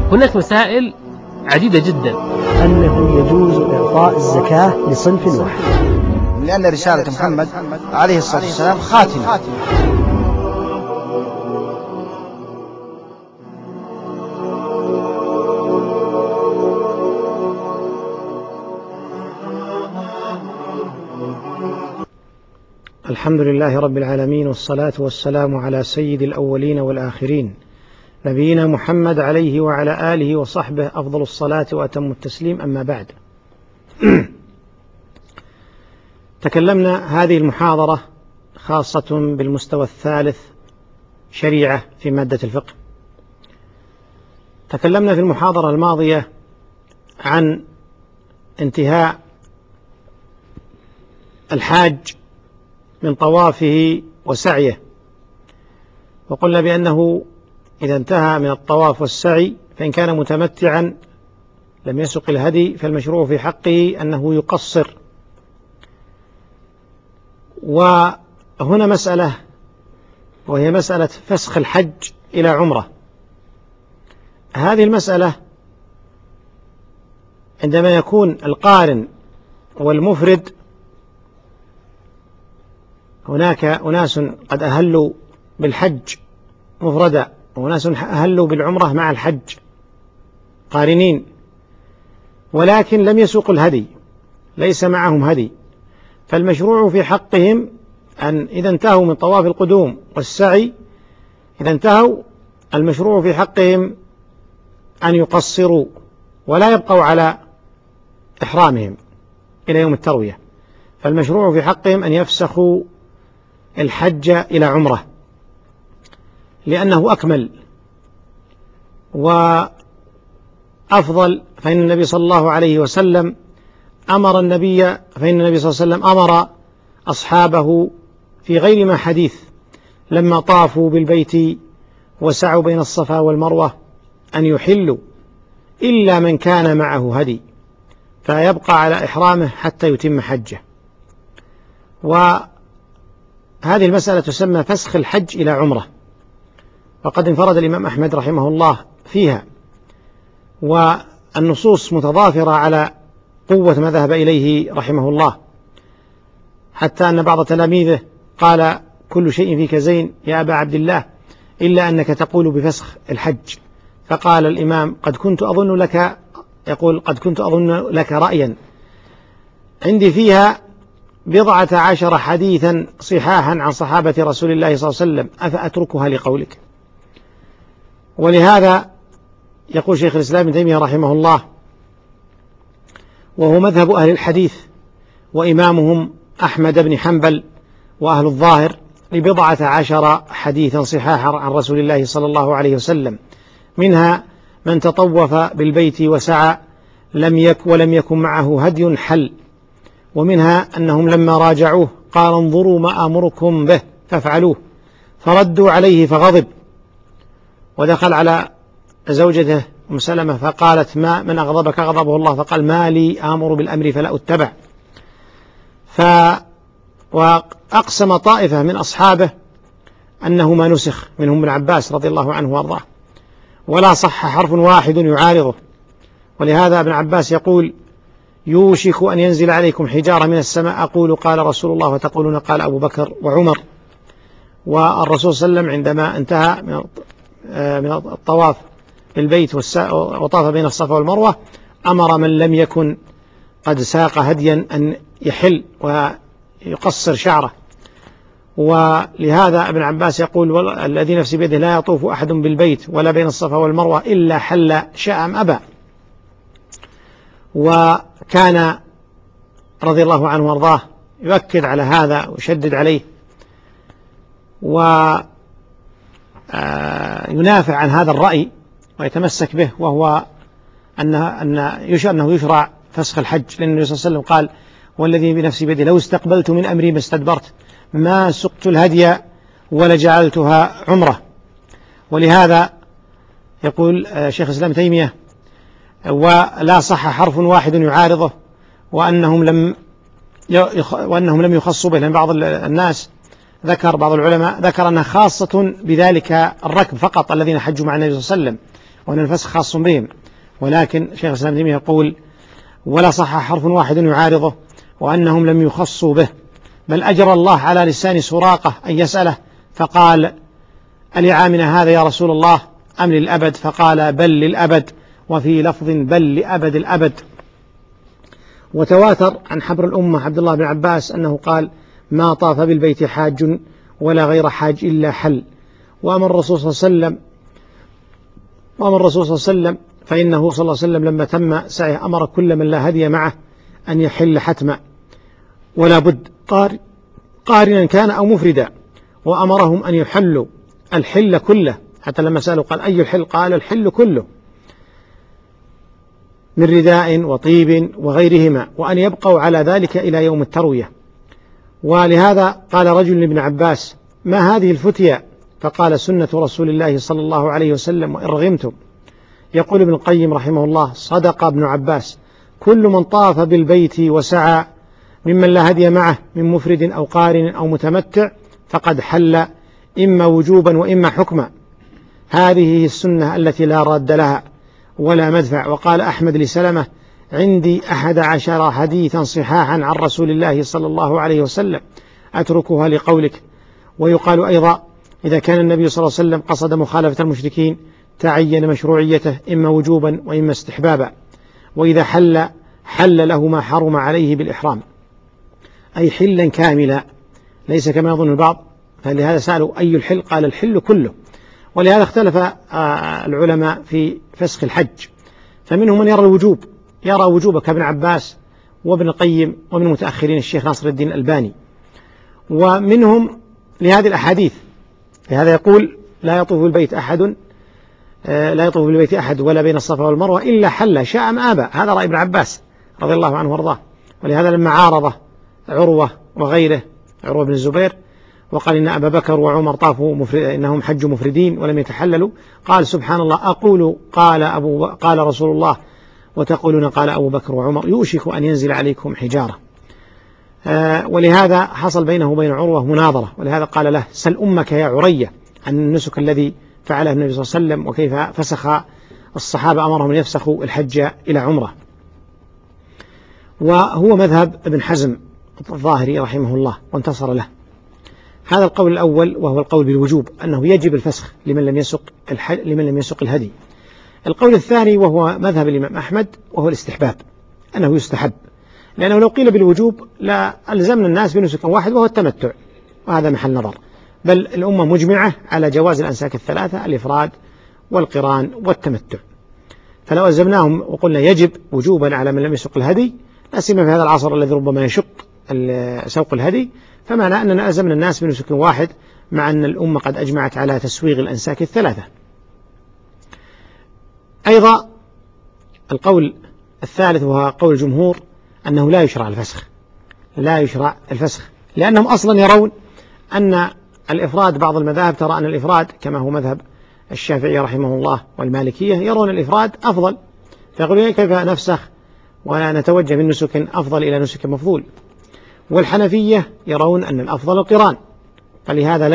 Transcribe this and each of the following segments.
هناك مسائل عديدة جدا. أنه يجوز إعطاء الزكاة لصنف واحد، لأن رسالة محمد عليه الصلاة والسلام خاتمة. الحمد لله رب العالمين، والصلاة والسلام على سيد الأولين والآخرين، نبينا محمد عليه وعلى آله وصحبه أفضل الصلاة وأتم التسليم. أما بعد، تكلمنا هذه المحاضرة خاصة بالمستوى الثالث شريعة في مادة الفقه. تكلمنا في المحاضرة الماضية عن انتهاء الحاج من طوافه وسعيه، وقلنا بأنه إذا انتهى من الطواف والسعي فإن كان متمتعا لم يسق الهدي، فالمشروع في حقه أنه يقصر. وهنا مسألة، وهي مسألة فسخ الحج إلى عمرة. هذه المسألة عندما يكون القارن والمفرد، هناك أناس قد أهلوا بالحج مفردا، وناس أهلوا بالعمرة مع الحج قارنين، ولكن لم يسوقوا الهدي، ليس معهم هدي، فالمشروع في حقهم أن إذا انتهوا من طواف القدوم والسعي، إذا انتهوا المشروع في حقهم أن يقصروا ولا يبقوا على إحرامهم إلى يوم التروية، فالمشروع في حقهم أن يفسخوا الحج إلى عمرة لأنه أكمل وأفضل. فإن النبي صلى الله عليه وسلم فإن النبي صلى الله عليه وسلم أمر أصحابه في غير ما حديث لما طافوا بالبيت وسعوا بين الصفا والمروة أن يحلوا إلا من كان معه هدي، فيبقى على إحرامه حتى يتم حجه. وهذه المسألة تسمى فسخ الحج إلى عمرة، وقد انفرد الإمام أحمد رحمه الله فيها، والنصوص متضافرة على قوة ما ذهب إليه رحمه الله، حتى أن بعض تلاميذه قال: كل شيء فيك زين يا أبا عبد الله إلا أنك تقول بفسخ الحج. فقال الإمام: قد كنت أظن لك رأيا عندي فيها 12 حديثا صحاحا عن صحابة رسول الله صلى الله عليه وسلم، أفأتركها لقولك؟ ولهذا يقول شيخ الإسلام ابن تيمية رحمه الله، وهو مذهب أهل الحديث وإمامهم أحمد بن حنبل وأهل الظاهر، 12 حديثا صحاحا عن رسول الله صلى الله عليه وسلم، منها من تطوف بالبيت وسعى ولم يكن معه هدي حل، ومنها أنهم لما راجعوه قال: انظروا ما أمركم به فافعلوه، فردوا عليه فغضب، ودخل على زوجته أم سلمة فقالت: ما من أغضبك غضبه الله، فقال: ما لي آمر بالأمر فلا أتبع. وأقسم طائفة من أصحابه أنه ما نسخ، منهم ابن عباس رضي الله عنه وارضاه، ولا صح حرف واحد يعارضه. ولهذا ابن عباس يقول: يوشك أن ينزل عليكم حجارة من السماء، أقول قال رسول الله وتقولون قال أبو بكر وعمر. والرسول صلى الله عليه وسلم عندما انتهى من الطواف بالبيت وطاف بين الصفا والمروة أمر من لم يكن قد ساق هديا أن يحل ويقصر شعره. ولهذا ابن عباس يقول: الذي نفسي بيده لا يطوف أحد بالبيت ولا بين الصفا والمروة إلا حل شاء أم أبى. وكان رضي الله عنه وارضاه يؤكد على هذا ويشدد عليه وينافع عن هذا الرأي ويتمسك به، وهو أنه يشرع فسخ الحج، لأن النبي صلى الله عليه وسلم قال: والذي بنفسي بيده لو استقبلت من أمري ما استدبرت، ما سقت الهدي ولجعلتها عمرة. ولهذا يقول شيخ الإسلام تيمية: ولا صح حرف واحد يعارضه، وأنهم لم يخصوا به، لأن بعض الناس بعض العلماء ذكر أنها خاصة بذلك الركب فقط الذين حجوا مع النبي صلى الله عليه وسلم، وأن الفسخ خاص بهم، ولكن شيخ الإسلام ابن تيمية يقول ولا صح حرف واحد يعارضه، وأنهم لم يخصوا به، بل أجرى الله على لسان سراقة أن يسأله فقال ألعامنا هذا يا رسول الله أم للأبد؟ فقال بل للأبد، وفي لفظ بل لأبد الأبد. وتواتر عن حبر الأمة عبد الله بن عباس أنه قال ما طاف بالبيت حاج ولا غير حاج إلا حل. وأمر الرسول صلى الله عليه وسلم فإنه صلى الله عليه وسلم لما تم سعيه أمر كل من لا هدي معه أن يحل حتما ولا بد، قارنا كان أو مفردا، وأمرهم أن يحلوا الحل كله، حتى لما سألوا قال أي الحل؟ قال الحل كله من رداء وطيب وغيرهما، وأن يبقوا على ذلك إلى يوم التروية. ولهذا قال رجل لابن عباس ما هذه الفتية؟ فقال سنة رسول الله صلى الله عليه وسلم وإن رغمتم. يقول ابن القيم رحمه الله صدق ابن عباس كل من طاف بالبيت وسعى ممن لا هدي معه من مفرد أو قارن أو متمتع فقد حل إما وجوبا وإما حكما، هذه السنة التي لا راد لها ولا مدفع. وقال أحمد لسلمة عندي 11 حديثا صحاحا عن رسول الله صلى الله عليه وسلم أتركها لقولك. ويقال أيضا إذا كان النبي صلى الله عليه وسلم قصد مخالفة المشركين تعين مشروعيته إما وجوبا وإما استحبابا، وإذا حل له ما حرم عليه بالإحرام، أي حلا كاملا ليس كما يظن البعض. فلهذا سألوا أي الحل؟ قال الحل كله. ولهذا اختلف العلماء في فسخ الحج، فمنهم من يرى وجوب كابن عباس وابن القيم ومن المتأخرين الشيخ ناصر الدين الألباني، ومنهم لهذه الأحاديث. لهذا يقول لا يطوف بالبيت أحد ولا بين الصفا والمروة إلا حل شاء أم أبى، هذا رأي ابن عباس رضي الله عنه وارضاه. ولهذا لما عارض عروة وغيره، عروة بن الزبير، وقال إن أبا بكر وعمر طافوا إنهم حجوا مفردين ولم يتحللوا، قال سبحان الله أقول قال رسول الله وتقولون قال أبو بكر وعمر يوشك أن ينزل عليكم حجارة. ولهذا حصل بينه وبين عروة مناظرة، ولهذا قال له سل أمك يا عرية عن النسك الذي فعله النبي صلى الله عليه وسلم وكيف فسخ الصحابة أمرهم أن يفسخوا الحج إلى عمرة. وهو مذهب ابن حزم الظاهري رحمه الله وانتصر له. هذا القول الأول وهو القول بالوجوب أنه يجب الفسخ لمن لم يسق الهدي. القول الثاني وهو مذهب الإمام أحمد وهو الاستحباب، أنه يستحب، لأنه لو قيل بالوجوب لا ألزمنا الناس بنسك واحد وهو التمتع، وهذا محل نظر، بل الأمة مجمعة على جواز الأنساك الثلاثة الإفراد والقران والتمتع. فلو ألزمناهم وقلنا يجب وجوبا على من لم يسق الهدي، لا سيما في هذا العصر الذي ربما يشق سوق الهدي، فمعنى أننا ألزمنا الناس بنسك واحد مع أن الأمة قد أجمعت على تسويغ الأنساك الثلاثة. أيضا القول الثالث وهو قول الجمهور أنه لا يشرع الفسخ، لأنهم أصلا يرون أن الإفراد، بعض المذاهب ترى أن الإفراد كما هو مذهب الشافعي رحمه الله والمالكية يرون الإفراد أفضل، فيقولون كيف نفسخ ونتوجه من نسك أفضل إلى نسك مفضول. والحنفية يرون أن الأفضل القران، فلهذا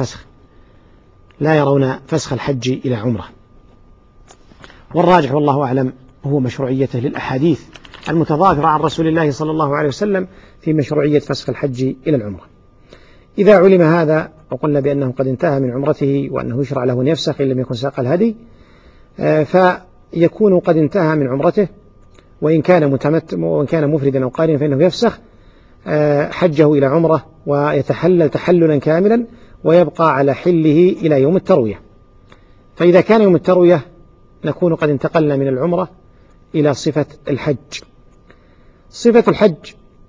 لا يرون فسخ الحج إلى عمره. والراجح والله أعلم هو مشروعيته للأحاديث المتضافرة عن رسول الله صلى الله عليه وسلم في مشروعية فسخ الحج إلى العمرة. إذا علم هذا وقلنا بأنه قد انتهى من عمرته وأنه يشرع له أن يفسخ إن لم يكن ساق الهدي، فيكون قد انتهى من عمرته، وإن كان مفردا أو قارنا فإنه يفسخ حجه إلى عمره ويتحلل تحللا كاملا ويبقى على حله إلى يوم التروية. فإذا كان يوم التروية نكون قد انتقلنا من العمرة إلى صفة الحج. صفة الحج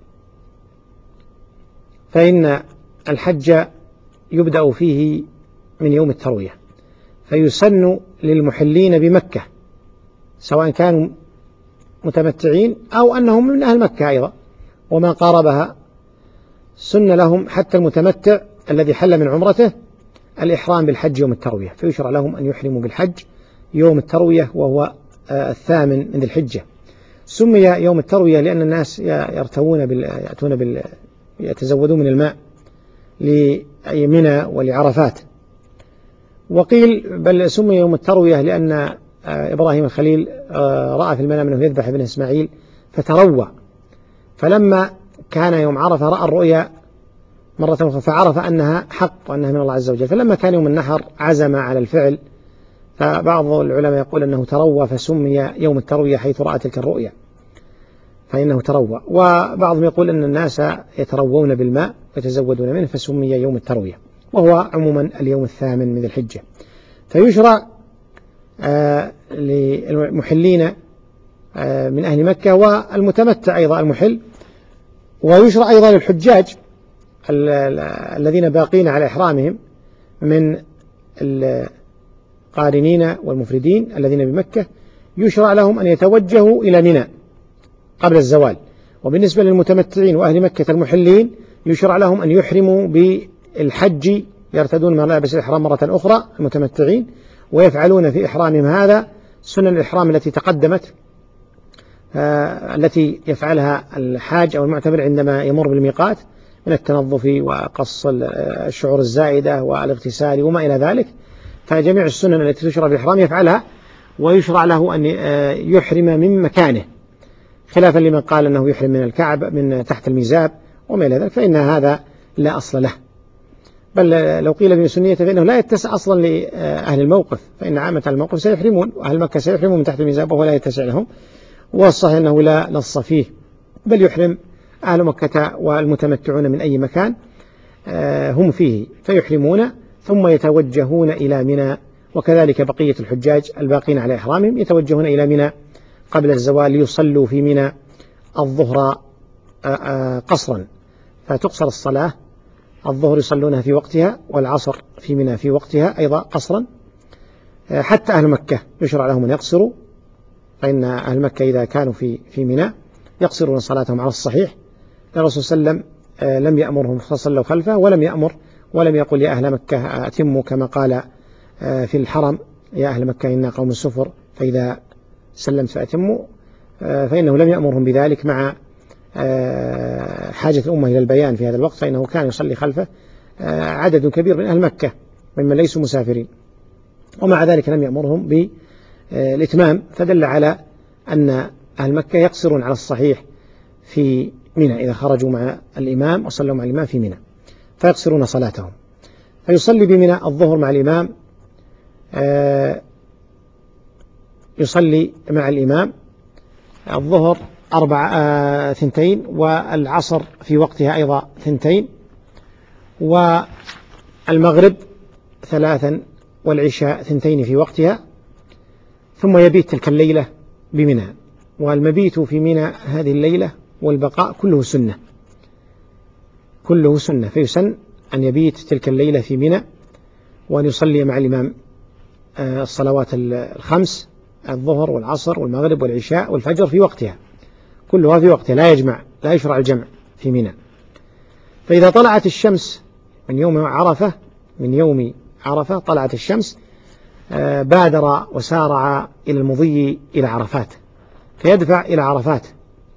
فإن الحج يبدأ فيه من يوم التروية، فيسن للمحلين بمكة سواء كانوا متمتعين أو أنهم من أهل مكة أيضا وما قاربها، سن لهم حتى المتمتع الذي حل من عمرته الإحرام بالحج يوم التروية، فيشرع لهم أن يحرموا بالحج يوم التروية وهو 8 من ذي الحجة. سمي يوم التروية لأن الناس يتزودون من الماء لمنى ولعرفات. وقيل بل سمي يوم التروية لأن إبراهيم الخليل رأى في المنام أنه يذبح ابن إسماعيل فتروى، فلما كان يوم عرفة رأى الرؤيا مرة أخرى فعرف أنها حق وأنها من الله عز وجل، فلما كان يوم النحر عزم على الفعل. فبعض العلماء يقول أنه تروى فسمي يوم التروية حيث رأى تلك الرؤيا فإنه تروى، وبعضهم يقول أن الناس يتروون بالماء ويتزودون منه فسمي يوم التروية، وهو عموما اليوم الثامن من ذي الحجة. فيشرع للمحلين من أهل مكة والمتمتع أيضا المحل، ويشرع أيضا للحجاج الذين باقين على إحرامهم من القارنين والمفردين الذين بمكة، يشرع لهم أن يتوجهوا إلى منى قبل الزوال. وبالنسبة للمتمتعين وأهل مكة المحلين يشرع لهم أن يحرموا بالحج، يرتدون ملابس الإحرام مرة أخرى المتمتعين، ويفعلون في إحرامهم هذا سنن الإحرام التي تقدمت التي يفعلها الحاج أو المعتمر عندما يمر بالميقات من التنظف وقص الشعور الزائدة والاغتسال وما إلى ذلك. فجميع السنن التي تشرع في الإحرام يفعلها، ويشرع له أن يحرم من مكانه، خلافا لمن قال أنه يحرم من الكعب من تحت الميزاب وما إلى ذلك، فإن هذا لا أصل له. بل لو قيل بسنية فإنه لا يتسع أصلا لأهل الموقف، فإن عامة الموقف سيحرمون، وأهل مكة سيحرمون من تحت الميزاب وهو لا يتسع لهم، والصحيح أنه لا نص فيه، بل يحرم أهل مكة والمتمتعون من أي مكان هم فيه فيحرمون ثم يتوجهون إلى منى، وكذلك بقية الحجاج الباقين على إحرامهم يتوجهون إلى منى قبل الزوال ليصلوا في منى الظهر قصرا، فتقصر الصلاة، الظهر يصلونها في وقتها والعصر في منى في وقتها أيضا قصرا. حتى أهل مكة يشرع لهم أن يقصروا، فإن أهل مكة إذا كانوا في منى يقصرون صلاتهم على الصحيح. الرسول صلى الله عليه وسلم لم يأمرهم فصلوا خلفه، ولم يقل يا أهل مكة أتموا كما قال في الحرم يا أهل مكة إنا قوم السفر فإذا سلمت فأتموا، فإنه لم يأمرهم بذلك مع حاجة الأمة إلى البيان في هذا الوقت، فإنه كان يصلي خلفه عدد كبير من أهل مكة ممن ليسوا مسافرين، ومع ذلك لم يأمرهم بالإتمام، فدل على أن أهل مكة يقصرون على الصحيح في منى إذا خرجوا مع الإمام وصلوا مع الإمام في منى فيقصرون صلاتهم. فيصلي بمنى الظهر مع الإمام، يصلي مع الإمام الظهر 2 والعصر في وقتها أيضا 2 والمغرب 3 والعشاء 2 في وقتها، ثم يبيت تلك الليلة بمنى. والمبيت في منى هذه الليلة والبقاء كله سنة، فيسن أن يبيت تلك الليلة في منى وأن يصلي مع الإمام الصلوات 5 الظهر والعصر والمغرب والعشاء والفجر في وقتها، كلها في وقتها، لا يشرع الجمع في منى. فإذا طلعت الشمس من يوم عرفة طلعت الشمس بادر وسارع إلى المضي إلى عرفات، فيدفع إلى عرفات،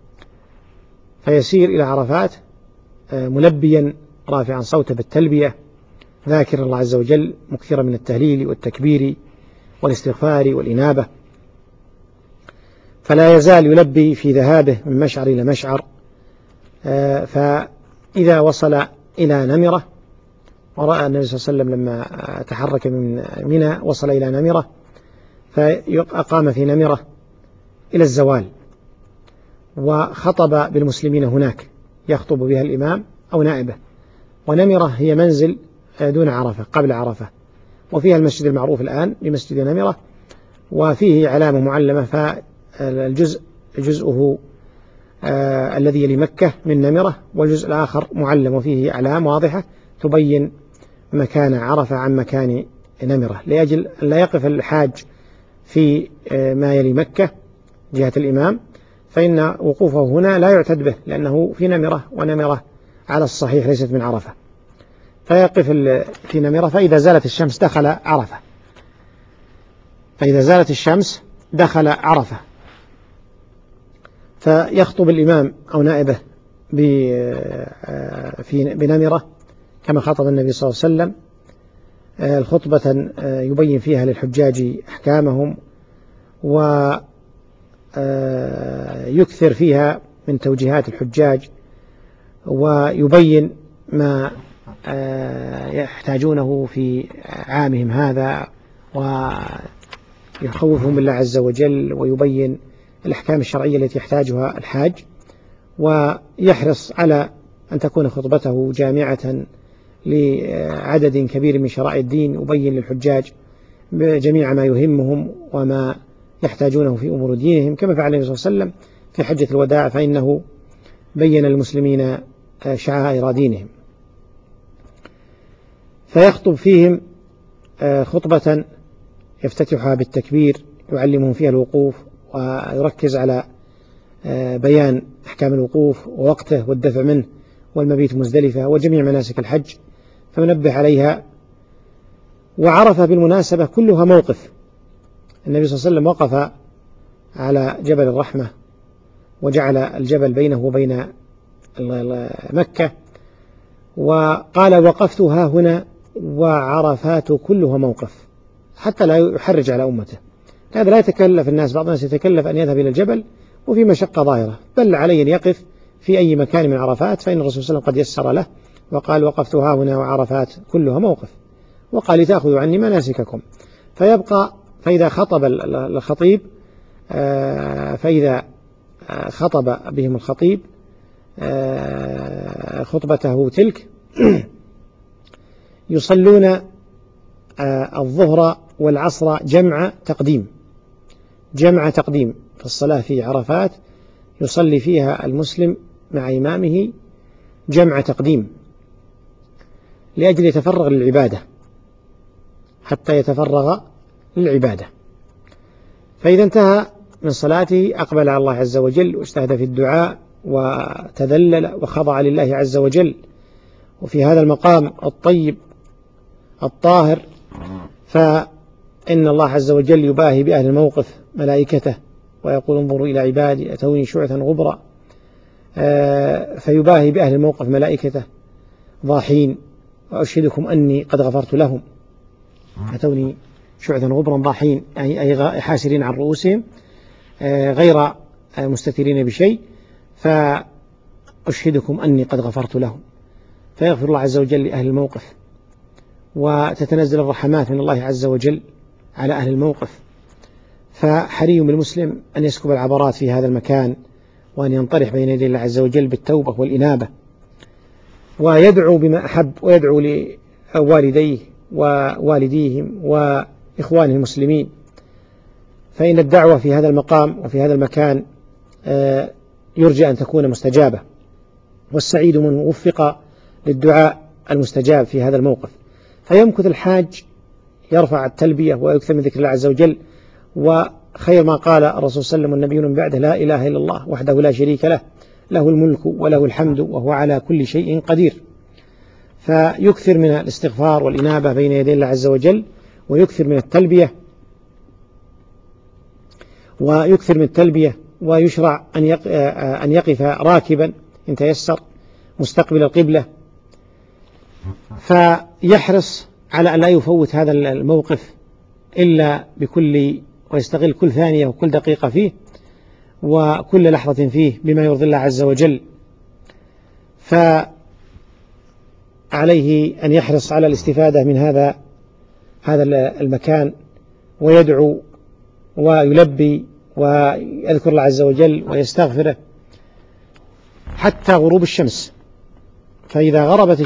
فيسير إلى عرفات ملبيا رافعا صوته بالتلبية ذاكر الله عز وجل مكثرا من التهليل والتكبير والاستغفار والإنابة، فلا يزال يلبي في ذهابه من مشعر إلى مشعر. فإذا وصل إلى نمرة، ورأى النبي صلى الله عليه وسلم لما تحرك من منى وصل إلى نمرة فأقام في نمرة إلى الزوال، وخطب بالمسلمين هناك يخطب بها الإمام أو نائبه. ونمرة هي منزل دون عرفة قبل عرفة، وفيها المسجد المعروف الآن بمسجد نمرة، وفيه علامة معلمة، جزءه الذي يلي مكة من نمرة، والجزء الآخر معلم وفيه أعلام واضحة تبين مكان عرفة عن مكان نمرة، لأجل لا يقف الحاج في ما يلي مكة جهة الإمام، فإن وقوفه هنا لا يعتد به لأنه في نمرة، ونمرة على الصحيح ليست من عرفة، فيقف في نمرة. فإذا زالت الشمس دخل عرفة، فيخطب الإمام أو نائبه بنمرة كما خطب النبي صلى الله عليه وسلم، الخطبة يبين فيها للحجاج أحكامهم ويكثر فيها من توجيهات الحجاج، ويبين ما يحتاجونه في عامهم هذا، ويخوفهم بالله عز وجل، ويبين الأحكام الشرعية التي يحتاجها الحاج، ويحرص على أن تكون خطبته جامعة لعدد كبير من شرائع الدين، يبين للحجاج بجميع ما يهمهم وما يحتاجونه في أمور دينهم، كما فعل النبي صلى الله عليه وسلم في حجة الوداع، فإنه بين للمسلمين شعائر دينهم، فيخطب فيهم خطبة يفتتحها بالتكبير، يعلمهم فيها الوقوف، ويركز على بيان أحكام الوقوف ووقته والدفع منه والمبيت مزدلفة وجميع مناسك الحج، فينبه عليها. وعرف بالمناسبة كلها موقف. النبي صلى الله عليه وسلم وقف على جبل الرحمة، وجعل الجبل بينه وبين مكة، وقال وقفت ها هنا وعرفات كلها موقف، حتى لا يحرج على أمته. هذا لا يتكلف الناس، بعض الناس يتكلف أن يذهب إلى الجبل وفي مشقة ظاهرة، بل عليه أن يقف في أي مكان من عرفات، فإن الرسول صلى الله عليه وسلم قد يسر له وقال وقفت ها هنا وعرفات كلها موقف، وقال لتأخذوا عني مناسككم. فيبقى فإذا خطب الخطيب، فإذا خطب بهم الخطيب خطبته تلك يصلون الظهر والعصر جمع تقديم في الصلاة في عرفات، يصلي فيها المسلم مع إمامه جمع تقديم لأجل يتفرغ للعبادة، حتى يتفرغ للعبادة. فإذا انتهى من صلاته أقبل على الله عز وجل واجتهد في الدعاء وتذلل وخضع لله عز وجل، وفي هذا المقام الطيب الطاهر، فإن الله عز وجل يباهي بأهل الموقف ملائكته ويقول انظروا إلى عبادي أتوني شعثا غبرا، فيباهي بأهل الموقف ملائكته ضاحين وأشهدكم أني قد غفرت لهم، أتوني شعثا غبرا ضاحين أي حاسرين عن رؤوسهم غير مستترين بشيء، فأشهدكم أني قد غفرت لهم، فيغفر الله عز وجل لأهل الموقف، وتتنزل الرحمات من الله عز وجل على أهل الموقف. فحري بالمسلم أن يسكب العبرات في هذا المكان، وأن ينطرح بين يدي الله عز وجل بالتوبة والإنابة، ويدعو بما أحب، ويدعو لوالديه ووالديهم وإخوانه المسلمين، فإن الدعوة في هذا المقام وفي هذا المكان يرجى أن تكون مستجابة، والسعيد من وفق للدعاء المستجاب في هذا الموقف. فيمكث الحاج يرفع التلبية ويكثر من ذكر الله عز وجل، وخير ما قال الرسول صلى الله عليه وسلم والنبيون من بعده لا إله إلا الله وحده لا شريك له، له الملك وله الحمد وهو على كل شيء قدير. فيكثر من الاستغفار والإنابة بين يدي الله عز وجل، ويكثر من التلبية، ويشرع أن يقف راكبا إن تيسر مستقبل القبلة، فيحرص على أن لا يفوت هذا الموقف إلا ويستغل كل ثانية وكل دقيقة فيه وكل لحظة فيه بما يرضي الله عز وجل. فعليه أن يحرص على الاستفادة من هذا المكان، ويدعو ويلبي ويذكر الله عز وجل ويستغفره حتى غروب الشمس. فإذا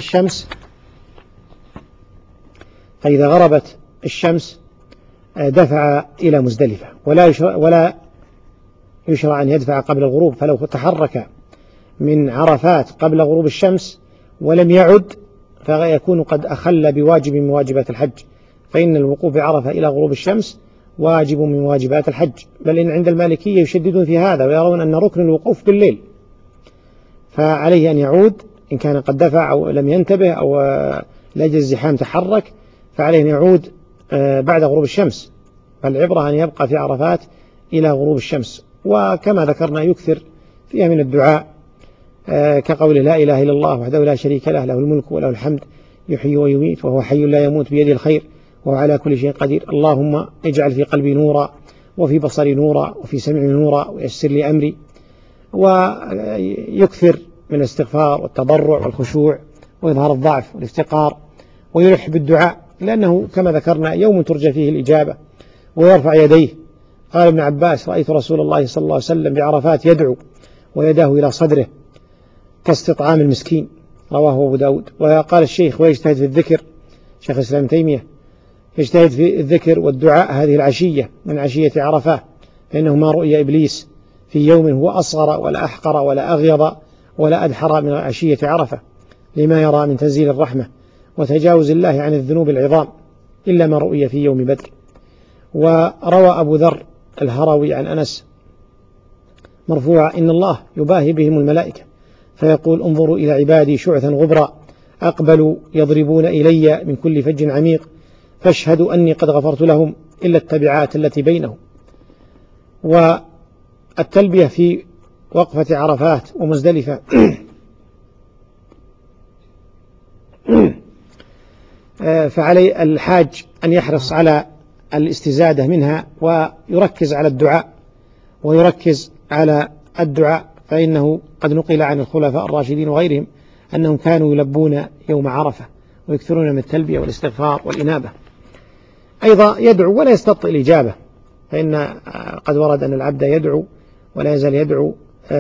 غربت الشمس دفع إلى مزدلفة، ولا يشرع أن يدفع قبل الغروب، فلو تحرك من عرفات قبل غروب الشمس ولم يعد فيكون قد أخل بواجب من واجبات الحج، فإن الوقوف بعرفة إلى غروب الشمس واجب من واجبات الحج، بل إن عند المالكية يشددون في هذا ويرون أن ركن الوقوف بالليل، فعليه أن يعود إن كان قد دفع أو لم ينتبه أو لأجل الزحام تحرك، فعليه أن يعود بعد غروب الشمس، فالعبرة أن يبقى في عرفات إلى غروب الشمس. وكما ذكرنا يكثر فيها من الدعاء كقول لا إله إلا الله وحده لا شريك له، له الملك وله الحمد يحيي ويميت وهو حي لا يموت بيده الخير وهو على كل شيء قدير، اللهم اجعل في قلبي نورا وفي بصري نورا وفي سمعي نورا ويسر لي أمري، ويكثر من الاستغفار والتضرع والخشوع وإظهار الضعف والافتقار، ويلح بالدعاء، لأنه كما ذكرنا يوم ترجى فيه الإجابة، ويرفع يديه. قال ابن عباس: رأيت رسول الله صلى الله عليه وسلم بعرفات يدعو ويداه إلى صدره كاستطعام المسكين، رواه أبو داود. وقال الشيخ: ويجتهد في الذكر، شيخ الإسلام تيمية يجتهد في الذكر والدعاء هذه العشية من عشية عرفة، فإنه ما رؤي إبليس في يوم هو أصغر ولا أحقر ولا أغيض ولا أدحر من عشية عرفة، لما يرى من تنزيل الرحمة وتجاوز الله عن الذنوب العظام، إلا ما رؤي في يوم بدر. وروى أبو ذر الهروي عن أنس مرفوعا: إن الله يباهي بهم الملائكة فيقول: انظروا إلى عبادي شعثا غبرا أقبلوا يضربون إلي من كل فج عميق، فاشهدوا أني قد غفرت لهم إلا التبعات التي بينهم. والتلبية في وقفة عرفات ومزدلفة فعلي الحاج أن يحرص على الاستزادة منها، ويركز على الدعاء فإنه قد نقل عن الخلفاء الراشدين وغيرهم أنهم كانوا يلبون يوم عرفة ويكثرون من التلبية والاستغفار والإنابة. أيضا يدعو ولا يستبطئ الإجابة، فإن قد ورد أن العبد يدعو ولا يزال يدعو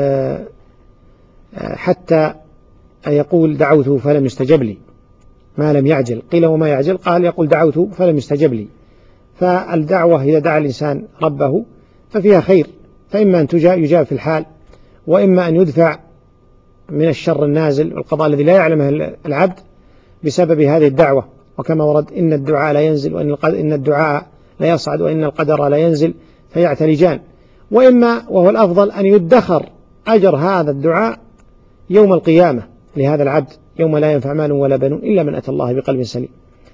حتى يقول: دعوت فلم يستجب لي، ما لم يعجل. قيل: وما يعجل؟ قال: يقول: دعوت فلم يستجب لي. فالدعوة إذا دعا الإنسان ربه ففيها خير، فإما أن يجاب في الحال، وإما أن يدفع من الشر النازل والقضاء الذي لا يعلمه العبد بسبب هذه الدعوة. وكما ورد: إن الدعاء لا ينزل، وإن الدعاء لا يصعد، وإن القدر لا ينزل فيعتلجان. وإما، وهو الأفضل، أن يدخر أجر هذا الدعاء يوم القيامة لهذا العبد، يوم لا ينفع مال ولا بنون إلا من أتى الله بقلب سليم.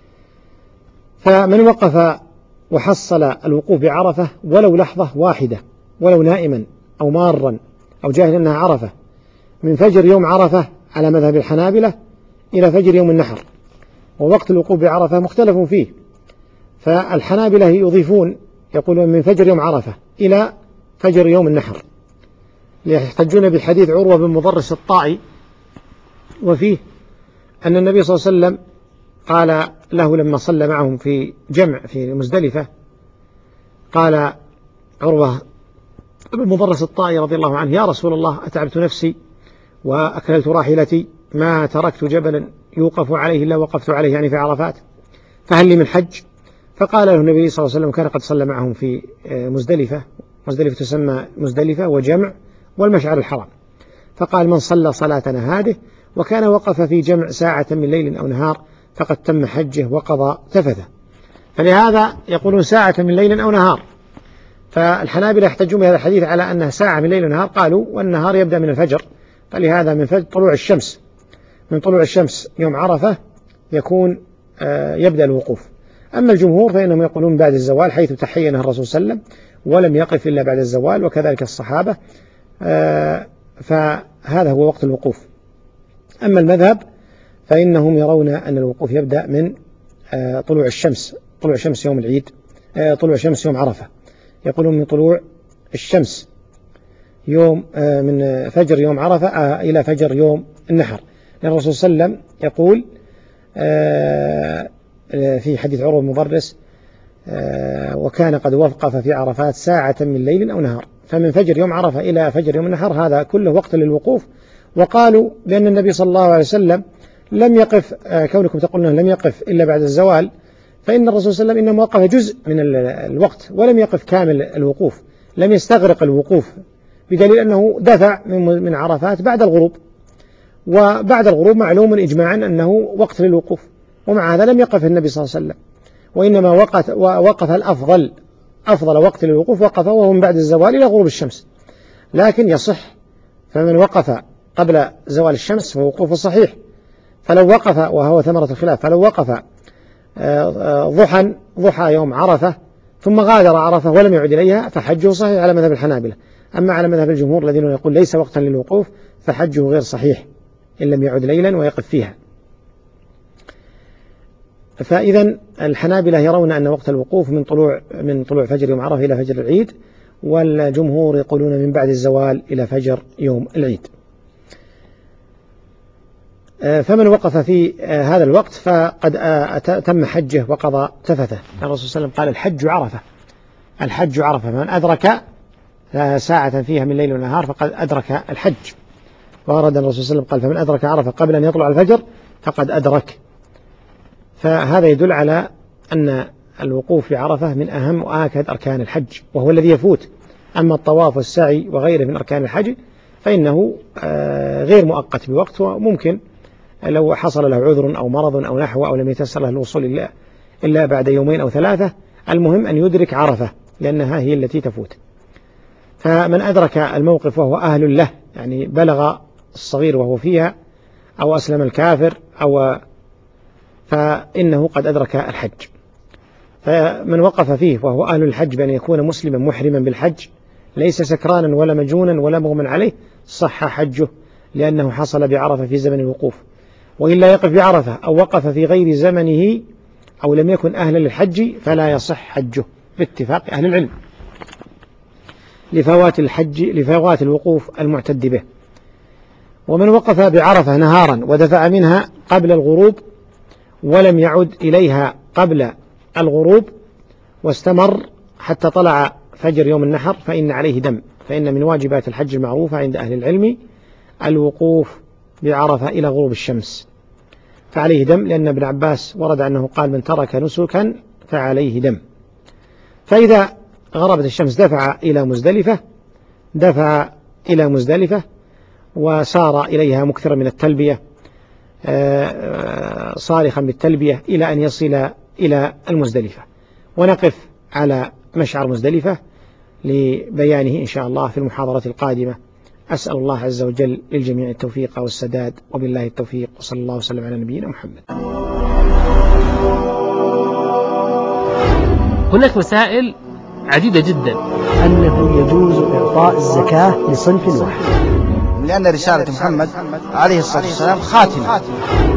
فمن وقف وحصل الوقوف بعرفة ولو لحظة واحدة، ولو نائما أو مارا أو جاهلا أنها عرفة، من فجر يوم عرفة على مذهب الحنابلة إلى فجر يوم النحر. ووقت الوقوف بعرفة مختلف فيه، فالحنابلة يضيفون يقولون من فجر يوم عرفة إلى فجر يوم النحر، يحتجون بحديث عروة بن مضرس الطائي، وفيه أن النبي صلى الله عليه وسلم قال له لما صلى معهم في جمع في مزدلفة، قال عروة بن مضرس الطائي رضي الله عنه: يا رسول الله، أتعبت نفسي وأكللت راحلتي، ما تركت جبلا يوقف عليه إلا وقفت عليه، يعني في عرفات، فهل لي من حج؟ فقال له النبي صلى الله عليه وسلم: كان قد صلى معهم في مزدلفة تسمى مزدلفة وجمع والمشعر الحرام، فقال: من صلى صلاتنا هذه وكان وقف في جمع ساعة من ليل أو نهار فقد تم حجه وقضى تفثه. فلهذا يقولون ساعة من ليل أو نهار. فالحنابلة يحتجون بهذا الحديث على أنها ساعة من ليل ونهار، قالوا: والنهار يبدأ من الفجر، فلهذا من طلوع الشمس، من طلوع الشمس يوم عرفة يكون يبدأ الوقوف. أما الجمهور فإنهم يقولون بعد الزوال، حيث تحينه الرسول صلى الله عليه وسلم ولم يقف إلا بعد الزوال، وكذلك الصحابة، فهذا هو وقت الوقوف. أما المذهب فإنهم يرون أن الوقوف يبدأ من طلوع الشمس يوم العيد، طلوع الشمس يوم عرفة، يقولون من طلوع الشمس يوم من فجر يوم عرفة إلى فجر يوم النحر، لأن الرسول صلى الله عليه وسلم يقول في حديث عروة المضرس: وكان قد وقف في عرفات ساعة من ليل أو نهار. فمن فجر يوم عرفة إلى فجر يوم النحر هذا كله وقت للوقوف. وقالوا بأن النبي صلى الله عليه وسلم لم يقف، كونكم تقولون لم يقف إلا بعد الزوال، فإن الرسول صلى الله عليه وسلم إنما وقف جزء من الوقت ولم يقف كامل الوقوف، لم يستغرق الوقوف، بدليل أنه دفع من عرفات بعد الغروب، وبعد الغروب معلوم إجماعا أنه وقت للوقوف، ومع هذا لم يقف النبي صلى الله عليه وسلم، وإنما وقف أفضل وقت للوقوف وقفه وهو من بعد الزوال إلى غروب الشمس. لكن يصح، فمن وقف قبل زوال الشمس فوقوفه صحيح، فلو وقف، وهو ثمرة الخلاف، فلو وقف ضحى يوم عرفة ثم غادر عرفة ولم يعد إليها فحجه صحيح على مذهب الحنابلة. أما على مذهب الجمهور الذين يقول ليس وقتا للوقوف فحجه غير صحيح إن لم يعد ليلا ويقف فيها. فإذا الحنابلة يرون أن وقت الوقوف من طلوع فجر يوم عرفة إلى فجر العيد، والجمهور يقولون من بعد الزوال إلى فجر يوم العيد. فمن وقف في هذا الوقت فقد تم حجه وقضى تفثه. الرسول صلى الله عليه وسلم قال الحج عرفة، الحج عرفة، من أدرك ساعة فيها من ليل ونهار فقد أدرك الحج. وأراد الرسول صلى الله عليه وسلم قال فمن أدرك عرفة قبل أن يطلع الفجر فقد أدرك. فهذا يدل على أن الوقوف في عرفة من أهم وآكد أركان الحج، وهو الذي يفوت. أما الطواف والسعي وغيره من أركان الحج فإنه غير مؤقت بوقت، وممكن لو حصل له عذر أو مرض أو نحو أو لم يتيسر له الوصول إلا بعد يومين أو ثلاثة، المهم أن يدرك عرفة لأنها هي التي تفوت. فمن أدرك الموقف وهو أهل له، يعني بلغ الصغير وهو فيها أو أسلم الكافر فإنه قد أدرك الحج. فمن وقف فيه وهو أهل الحج بأن يكون مسلما محرما بالحج ليس سكرانا ولا مجونا ولا مغمى عليه صح حجه، لأنه حصل بعرفة في زمن الوقوف. وإلا يقف بعرفة أو وقف في غير زمنه أو لم يكن أهلا للحج فلا يصح حجه باتفاق أهل العلم لفوات الوقوف المعتد به. ومن وقف بعرفة نهارا ودفع منها قبل الغروب ولم يعد إليها قبل الغروب واستمر حتى طلع فجر يوم النحر فإن عليه دم، فإن من واجبات الحج المعروفة عند أهل العلم الوقوف بعرفة إلى غروب الشمس، فعليه دم، لأن ابن عباس ورد أنه قال من ترك نسكا فعليه دم. فإذا غربت الشمس دفع إلى مزدلفة وسار إليها مكثرا من التلبية صارخا بالتلبية إلى أن يصل إلى المزدلفة. ونقف على مشعر مزدلفة لبيانه إن شاء الله في المحاضرة القادمة. أسأل الله عز وجل للجميع التوفيق والسداد، وبالله التوفيق، وصلى الله وسلم على نبينا محمد. هناك مسائل عديدة جدا. أنه يجوز إعطاء الزكاة لصنف واحد، لأن رسالة محمد عليه الصلاة والسلام خاتمة